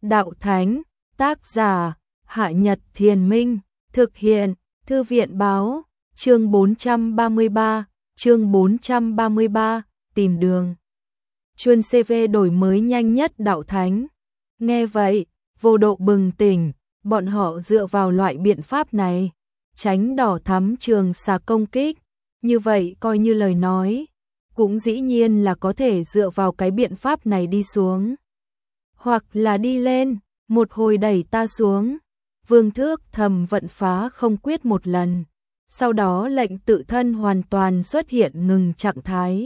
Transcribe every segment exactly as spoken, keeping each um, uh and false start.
đạo thánh, tác giả, Hạ Nhật Thiền Minh, thực hiện, Thư viện báo, chương bốn trăm ba mươi ba, chương bốn trăm ba mươi ba, tìm đường. Chuyên xê vê đổi mới nhanh nhất đạo thánh. Nghe vậy, vô độ bừng tỉnh, bọn họ dựa vào loại biện pháp này, tránh đỏ thắm trường xà công kích, như vậy coi như lời nói, cũng dĩ nhiên là có thể dựa vào cái biện pháp này đi xuống. Hoặc là đi lên, một hồi đẩy ta xuống. Vương Thước thầm vận phá không quyết một lần, sau đó lệnh tự thân hoàn toàn xuất hiện ngừng trạng thái.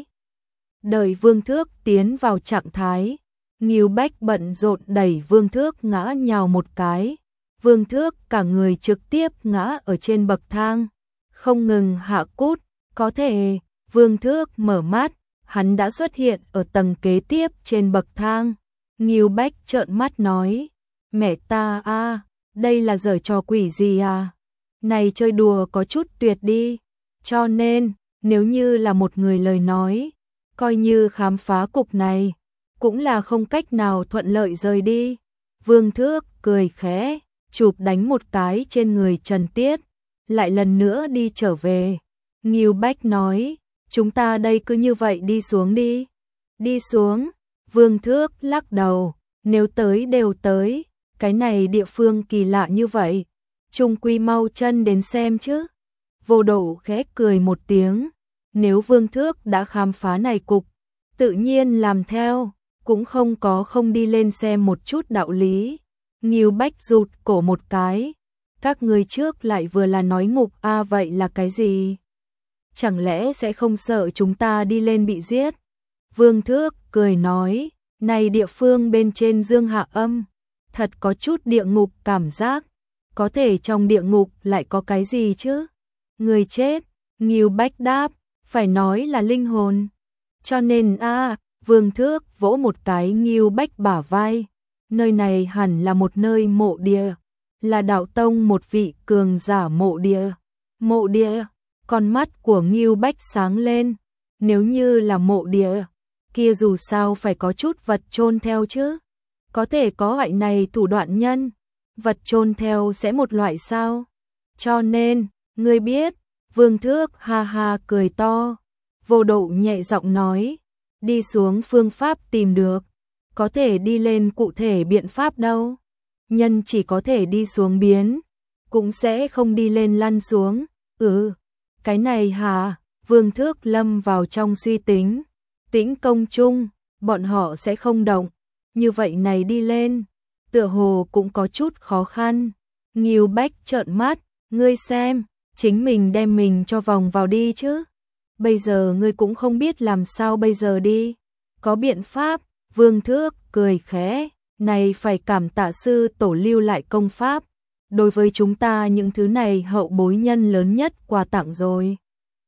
Đợi Vương Thước tiến vào trạng thái, Ngưu Bách bận rộn đẩy Vương Thước ngã nhào một cái. Vương Thước cả người trực tiếp ngã ở trên bậc thang, không ngừng hạ cút, có thể, Vương Thước mở mắt, hắn đã xuất hiện ở tầng kế tiếp trên bậc thang. Ngưu Bách trợn mắt nói, mẹ ta a, đây là giở trò quỷ gì à? Này chơi đùa có chút tuyệt đi, cho nên, nếu như là một người lời nói, coi như khám phá cục này, cũng là không cách nào thuận lợi rời đi. Vương Thước cười khẽ, chụp đánh một cái trên người Trần Tiết, lại lần nữa đi trở về. Ngưu Bách nói, chúng ta đây cứ như vậy đi xuống đi. Đi xuống, Vương Thước lắc đầu, nếu tới đều tới, cái này địa phương kỳ lạ như vậy, chung quy mau chân đến xem chứ. Vô độ khẽ cười một tiếng, nếu Vương Thước đã khám phá này cục, tự nhiên làm theo, cũng không có không đi lên xem một chút đạo lý. Ngưu Bách rụt cổ một cái, các người trước lại vừa là nói ngục a à, vậy là cái gì? Chẳng lẽ sẽ không sợ chúng ta đi lên bị giết? Vương Thước cười nói, này địa phương bên trên dương hạ âm, thật có chút địa ngục cảm giác, có thể trong địa ngục lại có cái gì chứ? Người chết, Ngưu Bách đáp, phải nói là linh hồn. Cho nên a, à, Vương Thước vỗ một cái Ngưu Bách bả vai, nơi này hẳn là một nơi mộ địa, là đạo tông một vị cường giả mộ địa. Mộ địa, con mắt của Ngưu Bách sáng lên, nếu như là mộ địa, kia dù sao phải có chút vật chôn theo chứ. Có thể có loại này thủ đoạn nhân, vật chôn theo sẽ một loại sao? Cho nên, ngươi biết, Vương Thước ha ha cười to. Vô độ nhẹ giọng nói, đi xuống phương pháp tìm được, có thể đi lên cụ thể biện pháp đâu. Nhân chỉ có thể đi xuống biến, cũng sẽ không đi lên lăn xuống. Ừ, cái này hả? Vương Thước lâm vào trong suy tính. Tĩnh công chung, bọn họ sẽ không động. Như vậy này đi lên, tựa hồ cũng có chút khó khăn. Ngưu Bách trợn mắt, ngươi xem, chính mình đem mình cho vòng vào đi chứ. Bây giờ ngươi cũng không biết làm sao bây giờ đi. Có biện pháp, Vương Thước cười khẽ, này phải cảm tạ sư tổ lưu lại công pháp. Đối với chúng ta những thứ này hậu bối nhân lớn nhất quà tặng rồi.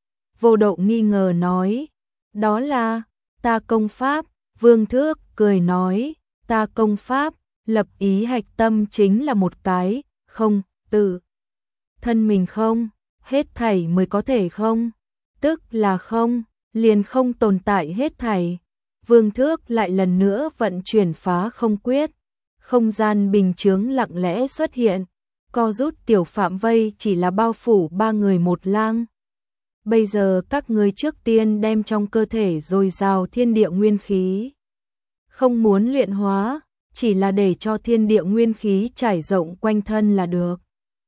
Vô độ nghi ngờ nói, đó là, ta công pháp. Vương Thước cười nói, ta công pháp, lập ý hạch tâm chính là một cái, không, tự. Thân mình không, hết thảy mới có thể không, tức là không, liền không tồn tại hết thảy. Vương Thước lại lần nữa vận chuyển phá không quyết, không gian bình chướng lặng lẽ xuất hiện, co rút tiểu phạm vây chỉ là bao phủ ba người một lang. Bây giờ các ngươi trước tiên đem trong cơ thể dồi dào thiên địa nguyên khí. Không muốn luyện hóa, chỉ là để cho thiên địa nguyên khí trải rộng quanh thân là được.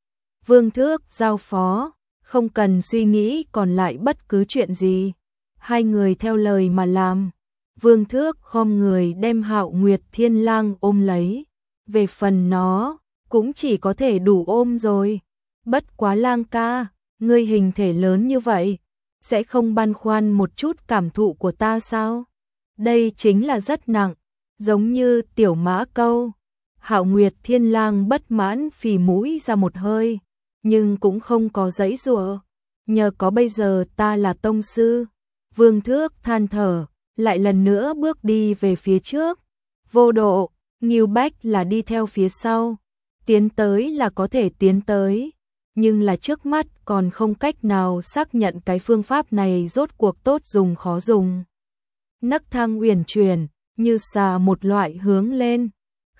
Vương Thước giao phó, không cần suy nghĩ còn lại bất cứ chuyện gì. Hai người theo lời mà làm. Vương Thước khom người đem Hạo Nguyệt Thiên Lang ôm lấy. Về phần nó, cũng chỉ có thể đủ ôm rồi. Bất quá Lang ca, ngươi hình thể lớn như vậy, sẽ không băn khoăn một chút cảm thụ của ta sao? Đây chính là rất nặng, giống như tiểu mã câu. Hạo Nguyệt Thiên Lang bất mãn phì mũi ra một hơi, nhưng cũng không có giãy giụa. Nhờ có bây giờ ta là tông sư. Vương Thước than thở, lại lần nữa bước đi về phía trước. Vô độ, Ngưu Bách là đi theo phía sau. Tiến tới là có thể tiến tới, nhưng là trước mắt còn không cách nào xác nhận cái phương pháp này rốt cuộc tốt dùng khó dùng. Nấc thang uyển chuyển, như xà một loại hướng lên,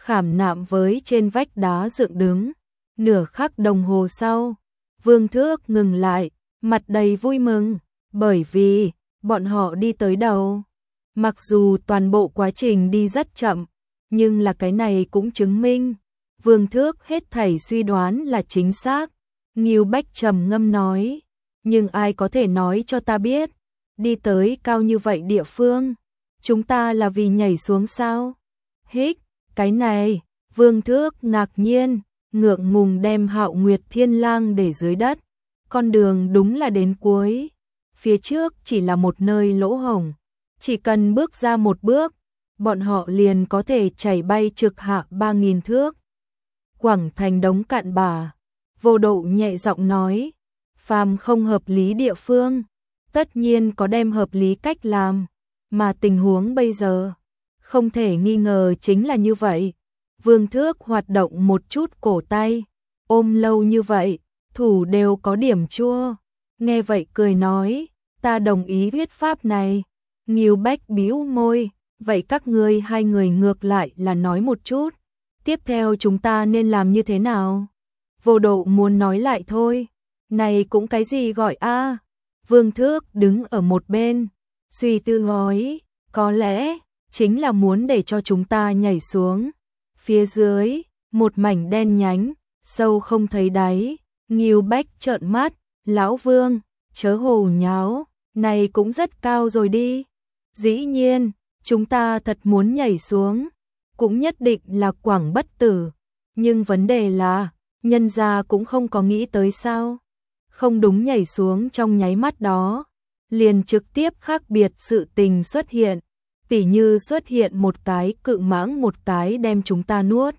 khảm nạm với trên vách đá dựng đứng. Nửa khắc đồng hồ sau, Vương Thước ngừng lại, mặt đầy vui mừng, bởi vì bọn họ đi tới đầu. Mặc dù toàn bộ quá trình đi rất chậm, nhưng là cái này cũng chứng minh Vương Thước hết thảy suy đoán là chính xác. Ngưu Bách trầm ngâm nói, nhưng ai có thể nói cho ta biết, đi tới cao như vậy địa phương, chúng ta là vì nhảy xuống sao? Hích, cái này, Vương Thước ngạc nhiên, ngượng ngùng đem Hạo Nguyệt Thiên Lang để dưới đất. Con đường đúng là đến cuối, phía trước chỉ là một nơi lỗ hổng, chỉ cần bước ra một bước, bọn họ liền có thể chảy bay trực hạ ba nghìn thước. Quảng thành đống cạn bà, Vô Độ nhẹ giọng nói, phàm không hợp lý địa phương, tất nhiên có đem hợp lý cách làm, mà tình huống bây giờ, không thể nghi ngờ chính là như vậy. Vương Thước hoạt động một chút cổ tay, ôm lâu như vậy, thủ đều có điểm chua. Nghe vậy cười nói, ta đồng ý thuyết pháp này. Ngưu Bách bĩu môi, vậy các ngươi hai người ngược lại là nói một chút, tiếp theo chúng ta nên làm như thế nào? Vô Độ muốn nói lại thôi, này cũng cái gì gọi a? Vương Thước đứng ở một bên, suy tư nói, có lẽ chính là muốn để cho chúng ta nhảy xuống. Phía dưới, một mảnh đen nhánh, sâu không thấy đáy. Ngưu Bách trợn mắt, lão Vương, chớ hồ nháo, này cũng rất cao rồi đi. Dĩ nhiên, chúng ta thật muốn nhảy xuống, cũng nhất định là Quảng bất tử. Nhưng vấn đề là, nhân gia cũng không có nghĩ tới sao. Không đúng nhảy xuống trong nháy mắt đó, liền trực tiếp khác biệt sự tình xuất hiện. Tỉ như xuất hiện một cái cự mãng một cái đem chúng ta nuốt.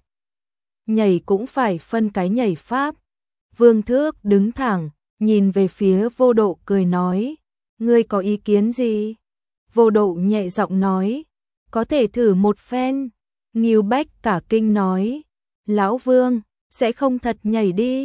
Nhảy cũng phải phân cái nhảy pháp. Vương Thước đứng thẳng, nhìn về phía Vô Độ cười nói, ngươi có ý kiến gì? Vô Độ nhẹ giọng nói, có thể thử một phen. Ngưu Bách cả kinh nói, lão Vương, sẽ không thật nhảy đi?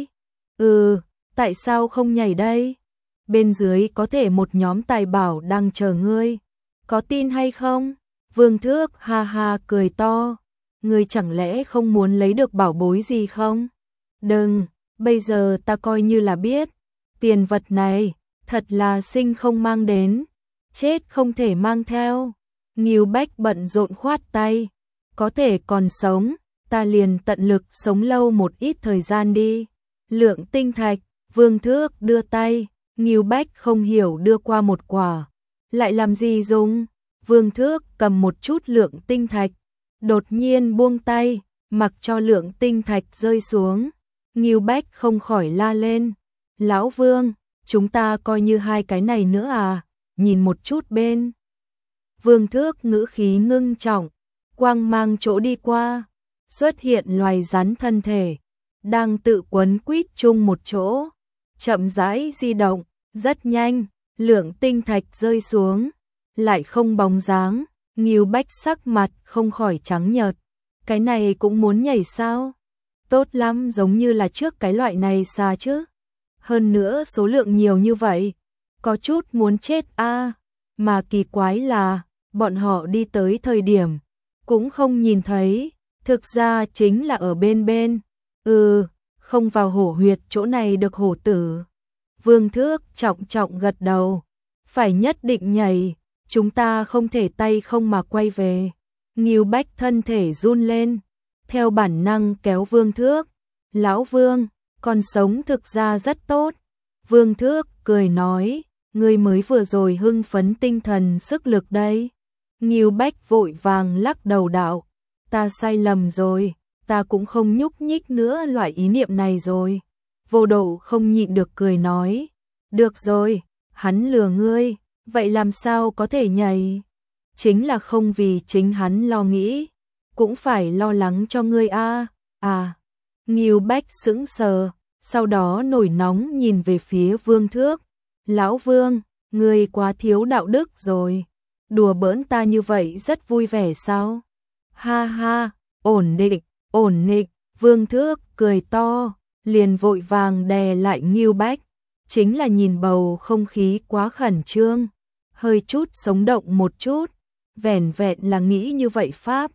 Ừ, tại sao không nhảy đây? Bên dưới có thể một nhóm tài bảo đang chờ ngươi, có tin hay không? Vương Thước ha ha cười to, ngươi chẳng lẽ không muốn lấy được bảo bối gì không? Đừng, bây giờ ta coi như là biết, tiền vật này, thật là sinh không mang đến, chết không thể mang theo. Ngưu Bách bận rộn khoát tay, có thể còn sống, ta liền tận lực sống lâu một ít thời gian đi. Lượng tinh thạch, Vương Thước đưa tay, Ngưu Bách không hiểu đưa qua một quả, lại làm gì dùng? Vương Thước cầm một chút lượng tinh thạch, đột nhiên buông tay, mặc cho lượng tinh thạch rơi xuống. Ngưu Bách không khỏi la lên, lão Vương, chúng ta coi như hai cái này nữa à? Nhìn một chút bên. Vương Thước ngữ khí ngưng trọng, quang mang chỗ đi qua, xuất hiện loài rắn thân thể, đang tự quấn quýt chung một chỗ, chậm rãi di động, rất nhanh, lượng tinh thạch rơi xuống, lại không bóng dáng. Ngưu Bách sắc mặt không khỏi trắng nhợt, cái này cũng muốn nhảy sao? Tốt lắm, giống như là trước cái loại này xa chứ. Hơn nữa số lượng nhiều như vậy, có chút muốn chết a. Mà kỳ quái là, bọn họ đi tới thời điểm, cũng không nhìn thấy, thực ra chính là ở bên bên. Ừ, không vào hổ huyệt chỗ này được hổ tử. Vương Thước trọng trọng gật đầu, phải nhất định nhảy, chúng ta không thể tay không mà quay về. Ngưu Bách thân thể run lên, theo bản năng kéo Vương Thước. Lão Vương, con sống thực ra rất tốt. Vương Thước cười nói, ngươi mới vừa rồi hưng phấn tinh thần sức lực đây. Ngưu Bách vội vàng lắc đầu đạo, ta sai lầm rồi, ta cũng không nhúc nhích nữa loại ý niệm này rồi. Vô Độ không nhịn được cười nói, được rồi, hắn lừa ngươi, vậy làm sao có thể nhảy? Chính là không vì chính hắn lo nghĩ, cũng phải lo lắng cho ngươi a. À, Ngưu Bách sững sờ, sau đó nổi nóng nhìn về phía Vương Thước. Lão Vương, ngươi quá thiếu đạo đức rồi, đùa bỡn ta như vậy rất vui vẻ sao? Ha ha, ổn định, ổn định. Vương Thước cười to, liền vội vàng đè lại Ngưu Bách, chính là nhìn bầu không khí quá khẩn trương, hơi chút sống động một chút, vẻn vẹn là nghĩ như vậy pháp.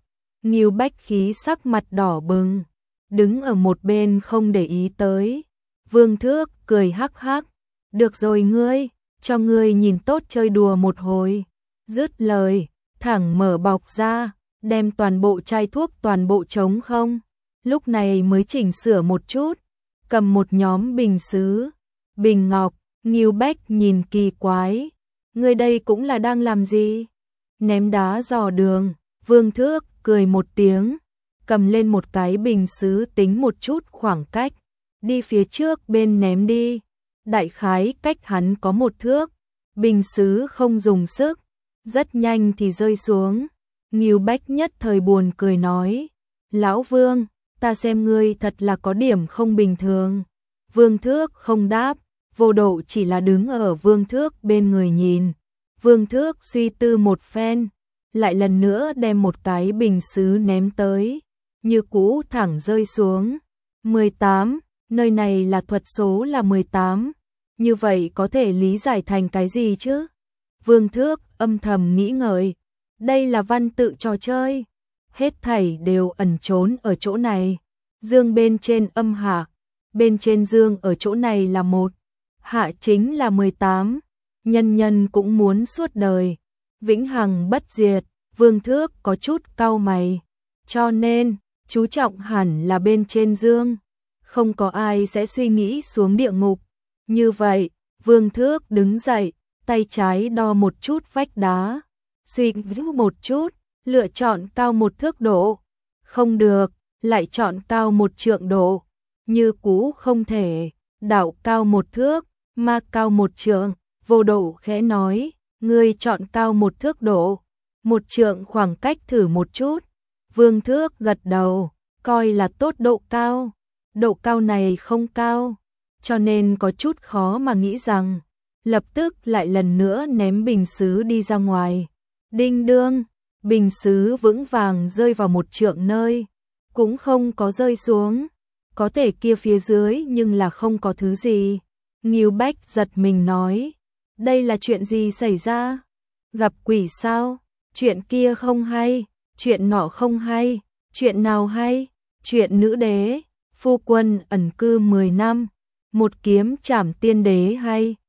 Ngưu Bách khí sắc mặt đỏ bừng, đứng ở một bên không để ý tới. Vương Thước cười hắc hắc, được rồi ngươi, cho ngươi nhìn tốt chơi đùa một hồi. Dứt lời, thẳng mở bọc ra, đem toàn bộ chai thuốc toàn bộ trống không. Lúc này mới chỉnh sửa một chút, cầm một nhóm bình sứ, bình ngọc. Ngưu Bách nhìn kỳ quái, ngươi đây cũng là đang làm gì? Ném đá dò đường. Vương Thước cười một tiếng, cầm lên một cái bình sứ tính một chút khoảng cách, đi phía trước bên ném đi. Đại khái cách hắn có một thước, bình sứ không dùng sức, rất nhanh thì rơi xuống. Ngưu Bách nhất thời buồn cười nói, Lão Vương, ta xem ngươi thật là có điểm không bình thường. Vương Thước không đáp, Vô Độ chỉ là đứng ở Vương Thước bên người nhìn. Vương Thước suy tư một phen, lại lần nữa đem một cái bình sứ ném tới, như cũ thẳng rơi xuống. mười tám, nơi này là thuật số là mười tám, như vậy có thể lý giải thành cái gì chứ? Vương Thước âm thầm nghĩ ngợi, đây là văn tự trò chơi, hết thảy đều ẩn trốn ở chỗ này. Dương bên trên âm hạ, bên trên dương ở chỗ này là một, hạ chính là mười tám, nhân nhân cũng muốn suốt đời, vĩnh hằng bất diệt. Vương Thước có chút cau mày, cho nên, chú trọng hẳn là bên trên dương, không có ai sẽ suy nghĩ xuống địa ngục. Như vậy, Vương Thước đứng dậy, tay trái đo một chút vách đá, suy nghĩ một chút, lựa chọn cao một thước độ. Không được, lại chọn cao một trượng độ, như cũ không thể, đạo cao một thước, ma cao một trượng. Vô Độ khẽ nói, ngươi chọn cao một thước độ, một trượng khoảng cách thử một chút. Vương Thước gật đầu, coi là tốt độ cao. Độ cao này không cao, cho nên có chút khó mà nghĩ rằng. Lập tức lại lần nữa ném bình sứ đi ra ngoài. Đinh đương, bình sứ vững vàng rơi vào một trượng nơi, cũng không có rơi xuống. Có thể kia phía dưới nhưng là không có thứ gì. Ngưu Bách giật mình nói, đây là chuyện gì xảy ra? Gặp quỷ sao? Chuyện kia không hay, chuyện nọ không hay, chuyện nào hay? Chuyện nữ đế, phu quân ẩn cư mười năm, một kiếm trảm tiên đế hay?